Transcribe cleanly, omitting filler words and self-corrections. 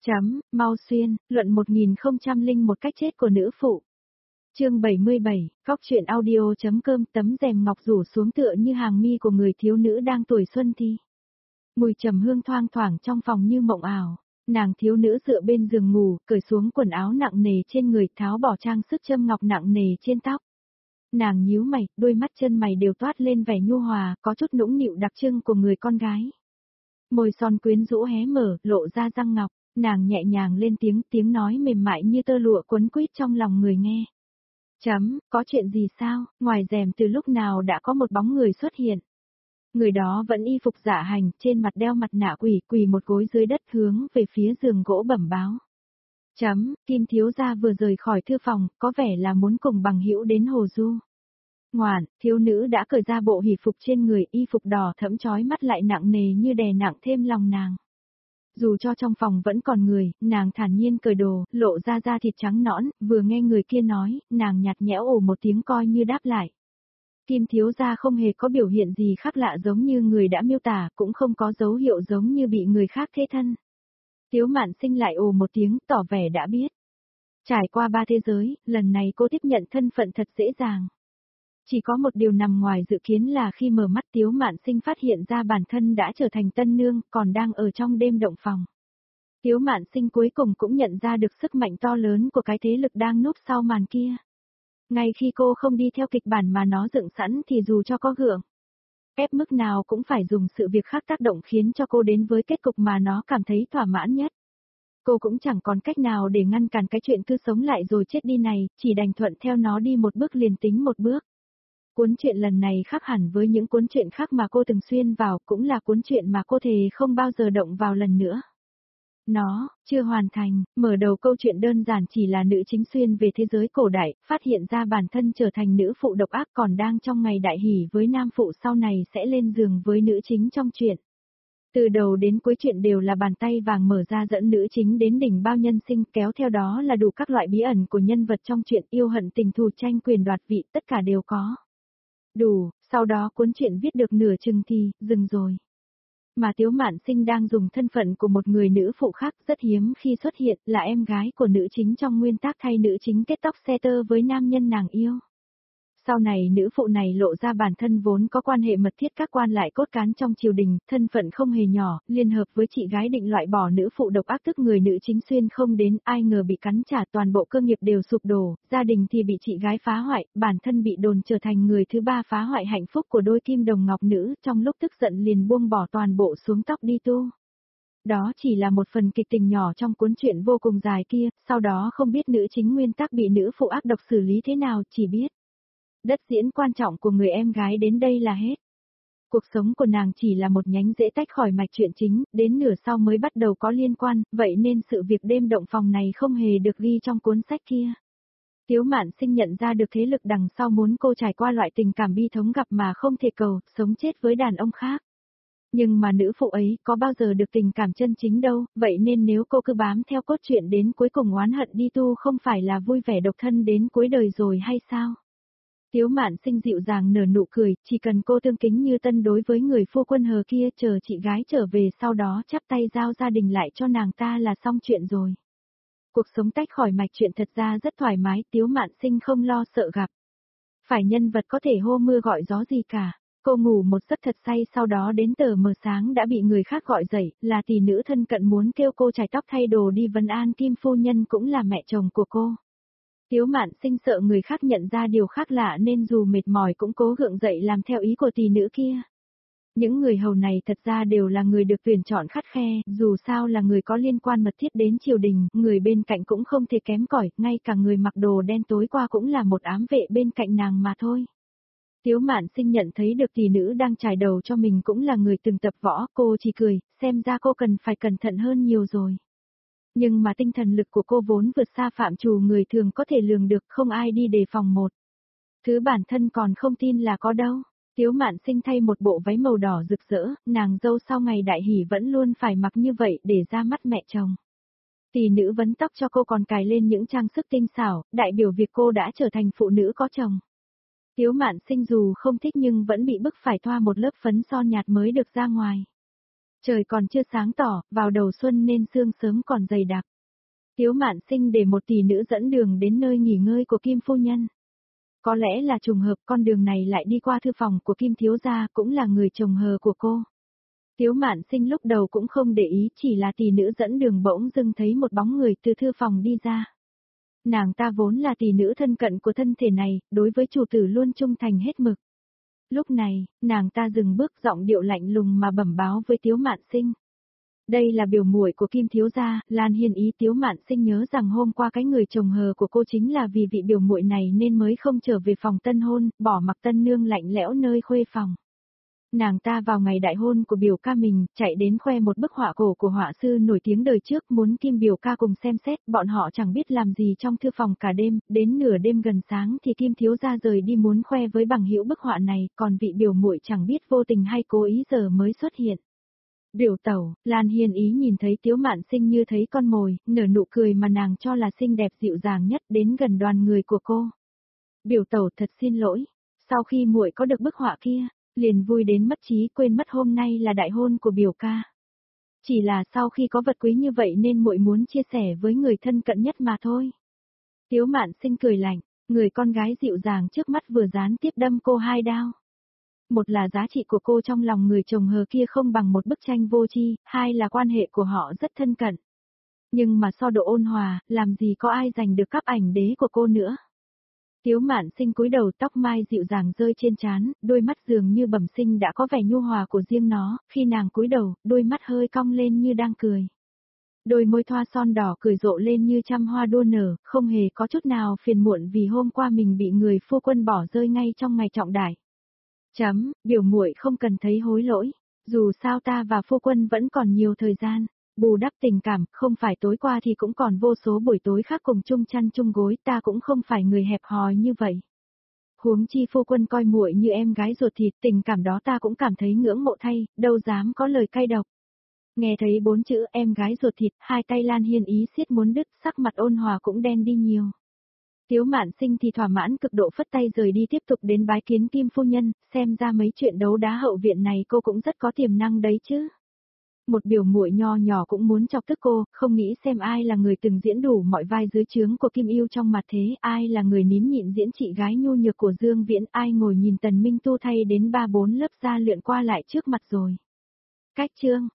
Mau xuyên, luận 1001 cách chết của nữ phụ. Chương 77, Cóc truyện audio.com. Tấm rèm ngọc rủ xuống tựa như hàng mi của người thiếu nữ đang tuổi xuân thi. Mùi trầm hương thoang thoảng trong phòng như mộng ảo. Nàng thiếu nữ dựa bên giường ngủ, cởi xuống quần áo nặng nề trên người, tháo bỏ trang sức châm ngọc nặng nề trên tóc. Nàng nhíu mày, đôi mắt chân mày đều toát lên vẻ nhu hòa, có chút nũng nịu đặc trưng của người con gái. Môi son quyến rũ hé mở, lộ ra răng ngọc, nàng nhẹ nhàng lên tiếng nói mềm mại như tơ lụa quấn quýt trong lòng người nghe. Có chuyện gì sao? Ngoài rèm từ lúc nào đã có một bóng người xuất hiện. Người đó vẫn y phục dạ hành, trên mặt đeo mặt nạ quỳ một gối dưới đất hướng về phía giường gỗ bẩm báo. Kim thiếu gia vừa rời khỏi thư phòng, có vẻ là muốn cùng bằng hữu đến hồ du. Ngoạn, thiếu nữ đã cởi ra bộ hỉ phục trên người, y phục đỏ thẫm chói mắt lại nặng nề như đè nặng thêm lòng nàng. Dù cho trong phòng vẫn còn người, nàng thản nhiên cởi đồ, lộ ra da thịt trắng nõn, vừa nghe người kia nói, nàng nhạt nhẽo ồ một tiếng coi như đáp lại. Kim thiếu gia không hề có biểu hiện gì khác lạ giống như người đã miêu tả, cũng không có dấu hiệu giống như bị người khác thế thân. Tiếu Mạn Sinh lại ồ một tiếng, tỏ vẻ đã biết. Trải qua 3 thế giới, lần này cô tiếp nhận thân phận thật dễ dàng. Chỉ có một điều nằm ngoài dự kiến là khi mở mắt Tiếu Mạn Sinh phát hiện ra bản thân đã trở thành tân nương, còn đang ở trong đêm động phòng. Tiếu Mạn Sinh cuối cùng cũng nhận ra được sức mạnh to lớn của cái thế lực đang núp sau màn kia. Ngay khi cô không đi theo kịch bản mà nó dựng sẵn thì dù cho có gượng ép mức nào cũng phải dùng sự việc khác tác động khiến cho cô đến với kết cục mà nó cảm thấy thỏa mãn nhất. Cô cũng chẳng còn cách nào để ngăn cản cái chuyện cứ sống lại rồi chết đi này, chỉ đành thuận theo nó đi một bước liền tính một bước. Cuốn truyện lần này khác hẳn với những cuốn truyện khác mà cô từng xuyên vào, cũng là cuốn truyện mà cô thề không bao giờ động vào lần nữa. Nó, chưa hoàn thành, mở đầu câu chuyện đơn giản chỉ là nữ chính xuyên về thế giới cổ đại, phát hiện ra bản thân trở thành nữ phụ độc ác còn đang trong ngày đại hỷ với nam phụ sau này sẽ lên giường với nữ chính trong truyện. Từ đầu đến cuối chuyện đều là bàn tay vàng mở ra dẫn nữ chính đến đỉnh bao nhân sinh, kéo theo đó là đủ các loại bí ẩn của nhân vật trong truyện, yêu hận tình thù tranh quyền đoạt vị, tất cả đều có. Đủ, sau đó cuốn truyện viết được nửa chừng thì, dừng rồi. Mà Tiếu Mạn Sinh đang dùng thân phận của một người nữ phụ khác rất hiếm khi xuất hiện, là em gái của nữ chính trong nguyên tác thay nữ chính kết tóc xe tơ với nam nhân nàng yêu. Sau này nữ phụ này lộ ra bản thân vốn có quan hệ mật thiết các quan lại cốt cán trong triều đình, thân phận không hề nhỏ, liên hợp với chị gái định loại bỏ nữ phụ độc ác tức người nữ chính xuyên không đến, ai ngờ bị cắn trả toàn bộ cơ nghiệp đều sụp đổ, gia đình thì bị chị gái phá hoại, bản thân bị đồn trở thành người thứ ba phá hoại hạnh phúc của đôi kim đồng ngọc nữ, trong lúc tức giận liền buông bỏ toàn bộ xuống tóc đi tu. Đó chỉ là một phần kịch tình nhỏ trong cuốn truyện vô cùng dài kia, sau đó không biết nữ chính nguyên tác bị nữ phụ ác độc xử lý thế nào, chỉ biết đất diễn quan trọng của người em gái đến đây là hết. Cuộc sống của nàng chỉ là một nhánh rẽ tách khỏi mạch truyện chính, đến nửa sau mới bắt đầu có liên quan, vậy nên sự việc đêm động phòng này không hề được ghi trong cuốn sách kia. Tiếu Mạn Sinh nhận ra được thế lực đằng sau muốn cô trải qua loại tình cảm bi thống gặp mà không thể cầu, sống chết với đàn ông khác. Nhưng mà nữ phụ ấy có bao giờ được tình cảm chân chính đâu, vậy nên nếu cô cứ bám theo cốt truyện đến cuối cùng oán hận đi tu không phải là vui vẻ độc thân đến cuối đời rồi hay sao? Tiếu Mạn Sinh dịu dàng nở nụ cười, chỉ cần cô tương kính như tân đối với người phu quân hờ kia chờ chị gái trở về sau đó chắp tay giao gia đình lại cho nàng ta là xong chuyện rồi. Cuộc sống tách khỏi mạch chuyện thật ra rất thoải mái, Tiếu Mạn Sinh không lo sợ gặp phải nhân vật có thể hô mưa gọi gió gì cả. Cô ngủ một giấc thật say sau đó đến tờ mờ sáng đã bị người khác gọi dậy, là tỷ nữ thân cận muốn kêu cô chải tóc thay đồ đi vấn an Kim phu nhân cũng là mẹ chồng của cô. Tiếu Mạn Sinh sợ người khác nhận ra điều khác lạ nên dù mệt mỏi cũng cố gượng dậy làm theo ý của tỷ nữ kia. Những người hầu này thật ra đều là người được tuyển chọn khắt khe, dù sao là người có liên quan mật thiết đến triều đình, người bên cạnh cũng không thể kém cỏi, ngay cả người mặc đồ đen tối qua cũng là một ám vệ bên cạnh nàng mà thôi. Tiếu Mạn Sinh nhận thấy được tỷ nữ đang trải đầu cho mình cũng là người từng tập võ, cô chỉ cười, xem ra cô cần phải cẩn thận hơn nhiều rồi. Nhưng mà tinh thần lực của cô vốn vượt xa phạm trù người thường có thể lường được, không ai đi đề phòng một thứ bản thân còn không tin là có đâu. Tiếu Mạn Sinh thay một bộ váy màu đỏ rực rỡ, nàng dâu sau ngày đại hỷ vẫn luôn phải mặc như vậy để ra mắt mẹ chồng. Tỷ nữ vấn tóc cho cô còn cài lên những trang sức tinh xảo, đại biểu việc cô đã trở thành phụ nữ có chồng. Tiếu Mạn Sinh dù không thích nhưng vẫn bị bức phải thoa một lớp phấn son nhạt mới được ra ngoài. Trời còn chưa sáng tỏ, vào đầu xuân nên sương sớm còn dày đặc. Tiếu Mạn Sinh để một tỷ nữ dẫn đường đến nơi nghỉ ngơi của Kim phu nhân. Có lẽ là trùng hợp con đường này lại đi qua thư phòng của Kim thiếu gia, cũng là người chồng hờ của cô. Tiếu Mạn Sinh lúc đầu cũng không để ý, chỉ là tỷ nữ dẫn đường bỗng dưng thấy một bóng người từ thư phòng đi ra. Nàng ta vốn là tỷ nữ thân cận của thân thể này, đối với chủ tử luôn trung thành hết mực. Lúc này, nàng ta dừng bước, giọng điệu lạnh lùng mà bẩm báo với Tiếu Mạn Sinh. Đây là biểu muội của Kim thiếu gia. Lan Hiên Ý. Tiếu Mạn Sinh nhớ rằng hôm qua cái người chồng hờ của cô chính là vì vị biểu muội này nên mới không trở về phòng tân hôn, bỏ mặc tân nương lạnh lẽo nơi khuê phòng. Nàng ta vào ngày đại hôn của biểu ca mình, chạy đến khoe một bức họa cổ của họa sư nổi tiếng đời trước, muốn Kim biểu ca cùng xem xét. Bọn họ chẳng biết làm gì trong thư phòng cả đêm, đến nửa đêm gần sáng thì Kim thiếu gia rời đi muốn khoe với bằng hữu bức họa này, còn vị biểu muội chẳng biết vô tình hay cố ý giờ mới xuất hiện. Biểu tẩu. Lan Hiên Ý nhìn thấy Tiếu Mạn Sinh như thấy con mồi, nở nụ cười mà nàng cho là xinh đẹp dịu dàng nhất, đến gần đoàn người của cô. Biểu tẩu, thật xin lỗi, sau khi muội có được bức họa kia, liền vui đến mất trí, quên mất hôm nay là đại hôn của biểu ca. Chỉ là sau khi có vật quý như vậy nên muội muốn chia sẻ với người thân cận nhất mà thôi. Tiếu Mạn Sinh cười lạnh, người con gái dịu dàng trước mắt vừa gián tiếp đâm cô hai đao. Một là giá trị của cô trong lòng người chồng hờ kia không bằng một bức tranh vô tri, hai là quan hệ của họ rất thân cận. Nhưng mà so độ ôn hòa, làm gì có ai giành được cắp ảnh đế của cô nữa. Tiếu Mạn Sinh cúi đầu, tóc mai dịu dàng rơi trên trán, đôi mắt dường như bẩm sinh đã có vẻ nhu hòa của riêng nó, khi nàng cúi đầu, đôi mắt hơi cong lên như đang cười. Đôi môi thoa son đỏ cười rộ lên như trăm hoa đua nở, không hề có chút nào phiền muộn vì hôm qua mình bị người phu quân bỏ rơi ngay trong ngày trọng đại. Biểu muội không cần thấy hối lỗi, dù sao ta và phu quân vẫn còn nhiều thời gian, bù đắp tình cảm, không phải tối qua thì cũng còn vô số buổi tối khác cùng chung chăn chung gối, ta cũng không phải người hẹp hòi như vậy. Huống chi phu quân coi muội như em gái ruột thịt, tình cảm đó ta cũng cảm thấy ngưỡng mộ thay, đâu dám có lời cay độc. Nghe thấy 4 chữ em gái ruột thịt, hai tay Lan Hiên Ý siết muốn đứt, sắc mặt ôn hòa cũng đen đi nhiều. Tiếu Mạn Sinh thì thỏa mãn cực độ phất tay rời đi, tiếp tục đến bái kiến Kim phu nhân, xem ra mấy chuyện đấu đá hậu viện này cô cũng rất có tiềm năng đấy chứ. Một biểu muội nho nhỏ cũng muốn chọc tức cô, không nghĩ xem ai là người từng diễn đủ mọi vai dưới trướng của Kim Yêu trong mặt thế, ai là người nín nhịn diễn chị gái nhu nhược của Dương Viễn, ai ngồi nhìn Tần Minh Tu thay đến 3-4 lớp da lượn qua lại trước mặt rồi. Cách chương